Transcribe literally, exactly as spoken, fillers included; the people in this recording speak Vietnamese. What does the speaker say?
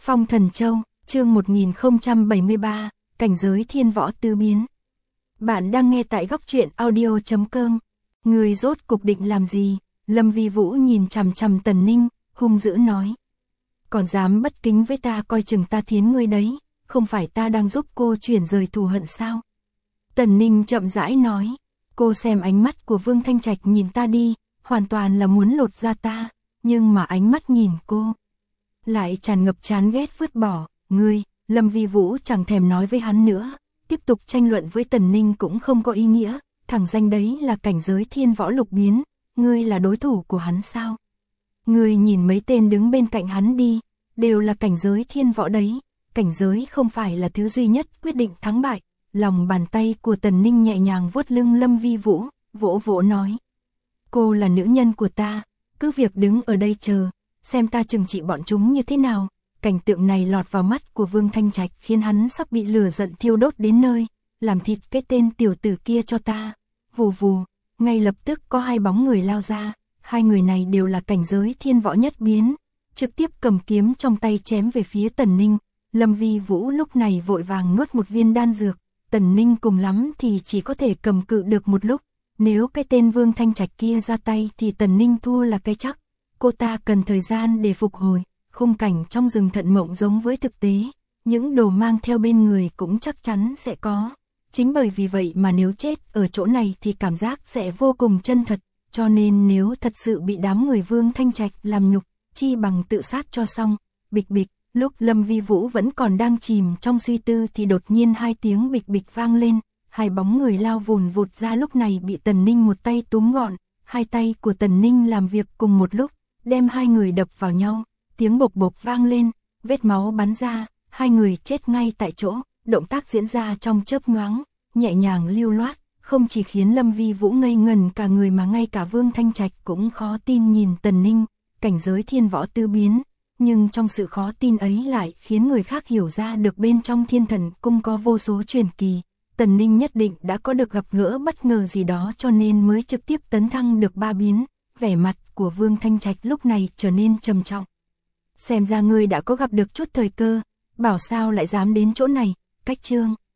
Phong Thần Châu, chương một nghìn không trăm bảy mươi ba, cảnh giới thiên võ tứ biến. Bạn đang nghe tại góc truyện audio chấm com. Người rốt cục định làm gì? Lâm Vi Vũ nhìn chằm chằm Tần Ninh, hung dữ nói. Còn dám bất kính với ta, coi chừng ta thiến ngươi đấy, không phải ta đang giúp cô chuyển rời thù hận sao? Tần Ninh chậm rãi nói, cô xem ánh mắt của Vương Thanh Trạch nhìn ta đi, hoàn toàn là muốn lột da ta, nhưng mà ánh mắt nhìn cô lại tràn ngập chán ghét vứt bỏ. Ngươi, Lâm Vi Vũ chẳng thèm nói với hắn nữa, tiếp tục tranh luận với Tần Ninh cũng không có ý nghĩa, thẳng danh đấy là cảnh giới thiên võ lục biến, ngươi là đối thủ của hắn sao? Ngươi nhìn mấy tên đứng bên cạnh hắn đi, đều là cảnh giới thiên võ đấy, cảnh giới không phải là thứ duy nhất quyết định thắng bại. Lòng bàn tay của Tần Ninh nhẹ nhàng vuốt lưng Lâm Vi Vũ, vỗ vỗ nói. Cô là nữ nhân của ta, cứ việc đứng ở đây chờ, xem ta trừng trị bọn chúng như thế nào. Cảnh tượng này lọt vào mắt của Vương Thanh Trạch khiến hắn sắp bị lửa giận thiêu đốt đến nơi, làm thịt cái tên tiểu tử kia cho ta. Vù vù, ngay lập tức có hai bóng người lao ra, hai người này đều là cảnh giới thiên võ nhất biến, trực tiếp cầm kiếm trong tay chém về phía Tần Ninh. Lâm Vi Vũ lúc này vội vàng nuốt một viên đan dược, Tần Ninh cùng lắm thì chỉ có thể cầm cự được một lúc, nếu cái tên Vương Thanh Trạch kia ra tay thì Tần Ninh thua là cái chắc, cô ta cần thời gian để phục hồi. Khung cảnh trong rừng thận mộng giống với thực tế, những đồ mang theo bên người cũng chắc chắn sẽ có. Chính bởi vì vậy mà nếu chết ở chỗ này thì cảm giác sẽ vô cùng chân thật, cho nên nếu thật sự bị đám người Vương Thanh Trạch làm nhục, chi bằng tự sát cho xong. Bịch bịch, lúc Lâm Vi Vũ vẫn còn đang chìm trong suy tư thì đột nhiên hai tiếng bịch bịch vang lên, hai bóng người lao vùn vụt ra, lúc này bị Tần Ninh một tay túm gọn, hai tay của Tần Ninh làm việc cùng một lúc, đem hai người đập vào nhau. Tiếng bộc bộc vang lên, vết máu bắn ra, hai người chết ngay tại chỗ, động tác diễn ra trong chớp nhoáng, nhẹ nhàng lưu loát, không chỉ khiến Lâm Vi Vũ ngây ngẩn cả người mà ngay cả Vương Thanh Trạch cũng khó tin nhìn Tần Ninh, cảnh giới thiên võ tứ biến, nhưng trong sự khó tin ấy lại khiến người khác hiểu ra được bên trong Thiên Thần Cung có vô số truyền kỳ. Tần Ninh nhất định đã có được gặp gỡ bất ngờ gì đó cho nên mới trực tiếp tấn thăng được ba biến. Vẻ mặt của Vương Thanh Trạch lúc này trở nên trầm trọng. Xem ra ngươi đã có gặp được chút thời cơ, bảo sao lại dám đến chỗ này. Cách chương